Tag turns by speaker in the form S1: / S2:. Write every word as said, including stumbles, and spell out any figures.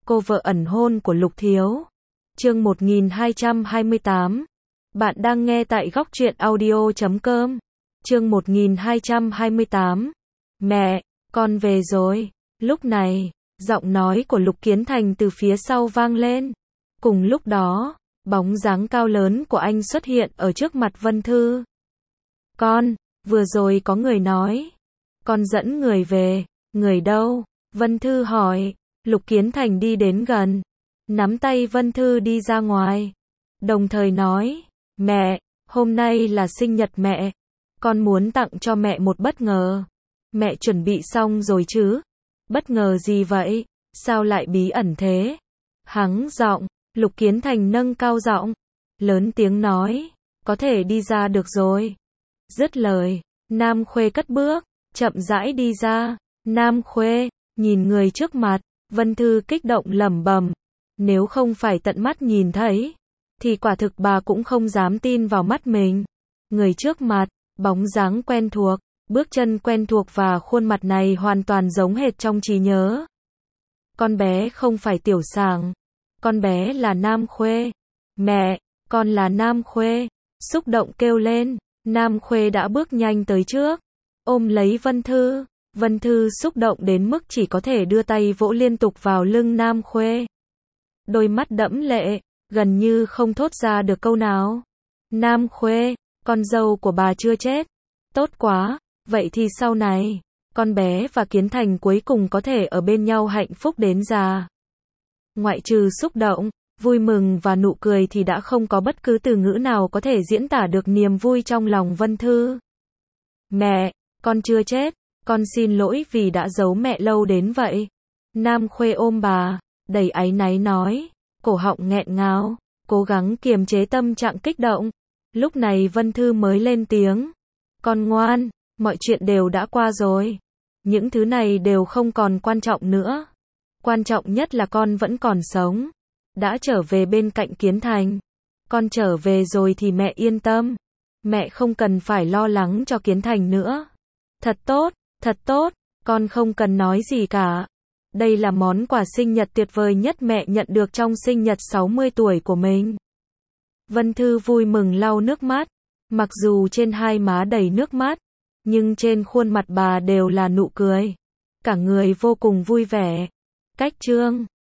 S1: cô vợ ẩn hôn của Lục Thiếu. Chương một nghìn hai trăm hai mươi tám. Bạn đang nghe tại góc truyện audio chấm com. Chương một nghìn hai trăm hai mươi tám. Mẹ, con về rồi. Lúc này, giọng nói của Lục Kiến Thành từ phía sau vang lên. Cùng lúc đó, bóng dáng cao lớn của anh xuất hiện ở trước mặt Vân Thư. Con, vừa rồi có người nói. Con dẫn người về. Người đâu? Vân Thư hỏi. Lục Kiến Thành đi đến gần, nắm tay Vân Thư đi ra ngoài, đồng thời nói, mẹ, hôm nay là sinh nhật mẹ, con muốn tặng cho mẹ một bất ngờ. Mẹ chuẩn bị xong rồi chứ? Bất ngờ gì vậy? Sao lại bí ẩn thế? Hắng giọng, Lục Kiến Thành nâng cao giọng, lớn tiếng nói, có thể đi ra được rồi. Dứt lời, Nam Khuê cất bước, chậm rãi đi ra. Nam Khuê, nhìn người trước mặt, Vân Thư kích động lẩm bẩm, nếu không phải tận mắt nhìn thấy, thì quả thực bà cũng không dám tin vào mắt mình. Người trước mặt, bóng dáng quen thuộc, bước chân quen thuộc và khuôn mặt này hoàn toàn giống hệt trong trí nhớ. Con bé không phải Tiểu Sảng, con bé là Nam Khuê. Mẹ, con là Nam Khuê. Xúc động kêu lên, Nam Khuê đã bước nhanh tới trước, ôm lấy Vân Thư. Vân Thư xúc động đến mức chỉ có thể đưa tay vỗ liên tục vào lưng Nam Khuê. Đôi mắt đẫm lệ, gần như không thốt ra được câu nào. Nam Khuê, con dâu của bà chưa chết. Tốt quá, vậy thì sau này, con bé và Kiến Thành cuối cùng có thể ở bên nhau hạnh phúc đến già. Ngoại trừ xúc động, vui mừng và nụ cười thì đã không có bất cứ từ ngữ nào có thể diễn tả được niềm vui trong lòng Vân Thư. Mẹ, con chưa chết. Con xin lỗi vì đã giấu mẹ lâu đến vậy. Nam Khuê ôm bà, đầy áy náy nói, cổ họng nghẹn ngào, cố gắng kiềm chế tâm trạng kích động. Lúc này Vân Thư mới lên tiếng. Con ngoan, mọi chuyện đều đã qua rồi. Những thứ này đều không còn quan trọng nữa. Quan trọng nhất là con vẫn còn sống. Đã trở về bên cạnh Kiến Thành. Con trở về rồi thì mẹ yên tâm. Mẹ không cần phải lo lắng cho Kiến Thành nữa. Thật tốt. Thật tốt, con không cần nói gì cả. Đây là món quà sinh nhật tuyệt vời nhất mẹ nhận được trong sinh nhật sáu mươi tuổi của mình. Vân Thư vui mừng lau nước mắt. Mặc dù trên hai má đầy nước mắt, nhưng trên khuôn mặt bà đều là nụ cười. Cả người vô cùng vui vẻ. Cách chương